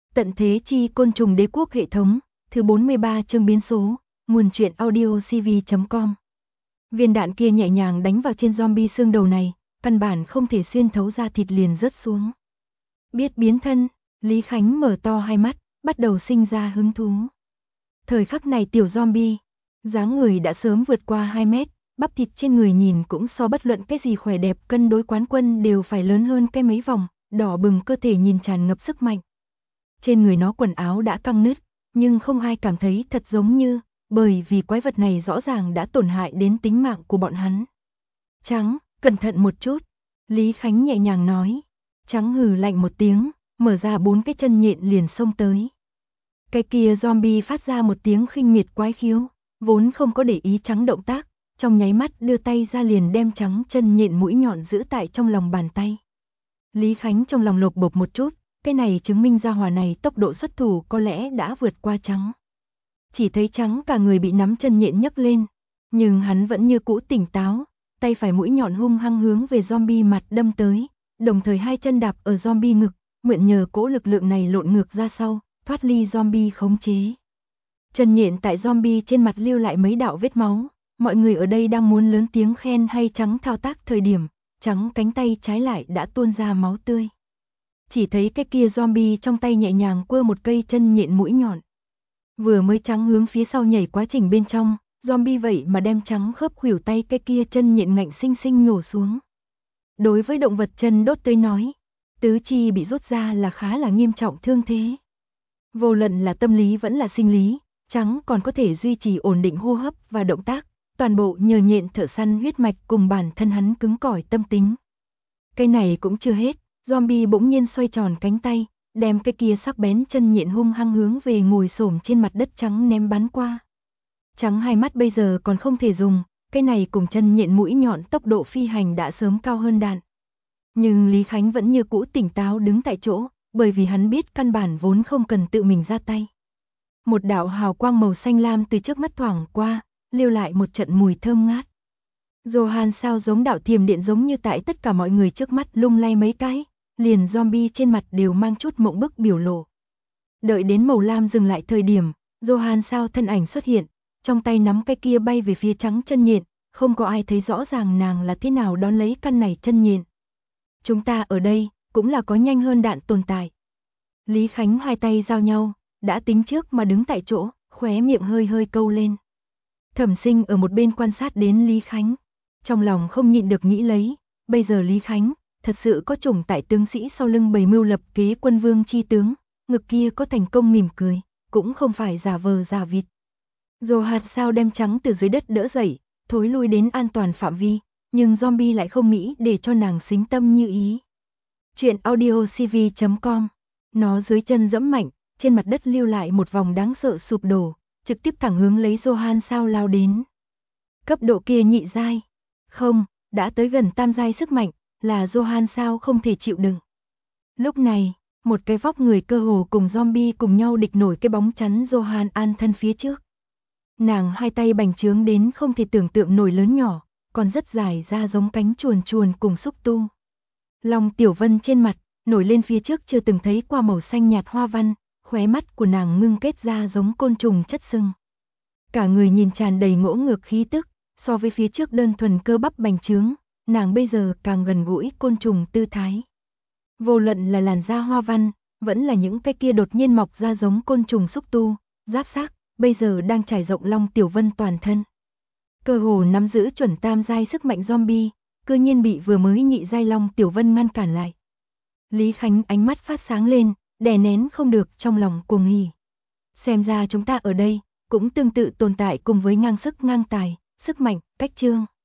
Tận thế chi côn trùng đế quốc hệ thống, thứ 43 chương biến số, nguồn truyện audio cv.com. Viên đạn kia nhẹ nhàng đánh vào trên zombie xương đầu này, căn bản không thể xuyên thấu ra thịt liền rớt xuống. Biết biến thân, Lý Khánh mở to hai mắt, bắt đầu sinh ra hứng thú. Thời khắc này tiểu zombie, dáng người đã sớm vượt qua 2 mét, bắp thịt trên người nhìn cũng so bất luận cái gì khỏe đẹp cân đối quán quân đều phải lớn hơn cái mấy vòng, đỏ bừng cơ thể nhìn tràn ngập sức mạnh. Trên người nó quần áo đã căng nứt, nhưng không ai cảm thấy thật giống như, bởi vì quái vật này rõ ràng đã tổn hại đến tính mạng của bọn hắn. Trắng, cẩn thận một chút, Lý Khánh nhẹ nhàng nói. Trắng hừ lạnh một tiếng, mở ra 4 cái chân nhện liền xông tới. Cái kia zombie phát ra một tiếng khinh miệt quái khiếu, vốn không có để ý Trắng động tác, trong nháy mắt đưa tay ra liền đem Trắng chân nhện mũi nhọn giữ tại trong lòng bàn tay. Lý Khánh trong lòng lột bột một chút, cái này chứng minh ra hỏa này tốc độ xuất thủ có lẽ đã vượt qua Trắng. Chỉ thấy Trắng cả người bị nắm chân nhện nhấc lên, nhưng hắn vẫn như cũ tỉnh táo, tay phải mũi nhọn hung hăng hướng về zombie mặt đâm tới, đồng thời hai chân đạp ở zombie ngực, mượn nhờ cỗ lực lượng này lộn ngược ra sau, thoát ly zombie khống chế. Chân nhện tại zombie trên mặt lưu lại mấy đạo vết máu, mọi người ở đây đang muốn lớn tiếng khen hay Trắng thao tác thời điểm, Trắng cánh tay trái lại đã tuôn ra máu tươi. Chỉ thấy cái kia zombie trong tay nhẹ nhàng quơ một cây chân nhện mũi nhọn. Vừa mới Trắng hướng phía sau nhảy quá trình bên trong, zombie vậy mà đem Trắng khớp khuỷu tay cái kia chân nhện ngạnh xinh xinh nhổ xuống. Đối với động vật chân đốt tới nói, tứ chi bị rút ra là khá là nghiêm trọng thương thế. Vô luận là tâm lý vẫn là sinh lý, Trắng còn có thể duy trì ổn định hô hấp và động tác, toàn bộ nhờ nhện thợ săn huyết mạch cùng bản thân hắn cứng cỏi tâm tính. Cái này cũng chưa hết, zombie bỗng nhiên xoay tròn cánh tay, đem cái kia sắc bén chân nhện hung hăng hướng về ngồi xổm trên mặt đất Trắng ném bắn qua. Trắng hai mắt bây giờ còn không thể dùng, cái này cùng chân nhện mũi nhọn tốc độ phi hành đã sớm cao hơn đạn. Nhưng Lý Khánh vẫn như cũ tỉnh táo đứng tại chỗ, bởi vì hắn biết căn bản vốn không cần tự mình ra tay. Một đạo hào quang màu xanh lam từ trước mắt thoảng qua, lưu lại một trận mùi thơm ngát. Johan sao giống đạo thiểm điện giống như tại tất cả mọi người trước mắt lung lay mấy cái, liền zombie trên mặt đều mang chút mộng bức biểu lộ. Đợi đến màu lam dừng lại thời điểm, Johan sao thân ảnh xuất hiện, trong tay nắm cái kia bay về phía Trắng chân nhện, không có ai thấy rõ ràng nàng là thế nào đón lấy căn này chân nhện. Chúng ta ở đây, cũng là có nhanh hơn đạn tồn tại. Lý Khánh hai tay giao nhau, đã tính trước mà đứng tại chỗ, khóe miệng hơi hơi câu lên. Thẩm Sinh ở một bên quan sát đến Lý Khánh, trong lòng không nhịn được nghĩ lấy, bây giờ Lý Khánh, thật sự có chủng tại tướng sĩ sau lưng bày mưu lập kế quân vương chi tướng, ngực kia có thành công mỉm cười, cũng không phải giả vờ giả vịt. Rồi hạt sao đem Trắng từ dưới đất đỡ dậy, thối lui đến an toàn phạm vi, nhưng zombie lại không nghĩ để cho nàng xính tâm như ý. Chuyện audio cv.com. Nó dưới chân giẫm mạnh, trên mặt đất lưu lại một vòng đáng sợ sụp đổ, trực tiếp thẳng hướng lấy Johan sao lao đến. Cấp độ kia nhị giai. Không, đã tới gần tam giai sức mạnh, là Johan sao không thể chịu đựng. Lúc này, một cái vóc người cơ hồ cùng zombie cùng nhau địch nổi cái bóng chắn Johan an thân phía trước. Nàng hai tay bành trướng đến không thể tưởng tượng nổi lớn nhỏ, còn rất dài ra giống cánh chuồn chuồn cùng xúc tu. Long Tiểu Vân trên mặt, nổi lên phía trước chưa từng thấy qua màu xanh nhạt hoa văn, khóe mắt của nàng ngưng kết ra giống côn trùng chất sưng. Cả người nhìn tràn đầy ngỗ ngược khí tức, so với phía trước đơn thuần cơ bắp bành trướng, nàng bây giờ càng gần gũi côn trùng tư thái. Vô luận là làn da hoa văn, vẫn là những cái kia đột nhiên mọc ra giống côn trùng xúc tu, giáp xác, bây giờ đang trải rộng Long Tiểu Vân toàn thân. Cơ hồ nắm giữ chuẩn tam giai sức mạnh zombie, cư nhiên bị vừa mới nhị giai Long Tiểu Vân ngăn cản lại. Lý Khánh ánh mắt phát sáng lên, đè nén không được trong lòng cuồng hỉ. Xem ra chúng ta ở đây, cũng tương tự tồn tại cùng với ngang sức ngang tài, sức mạnh, cách chương.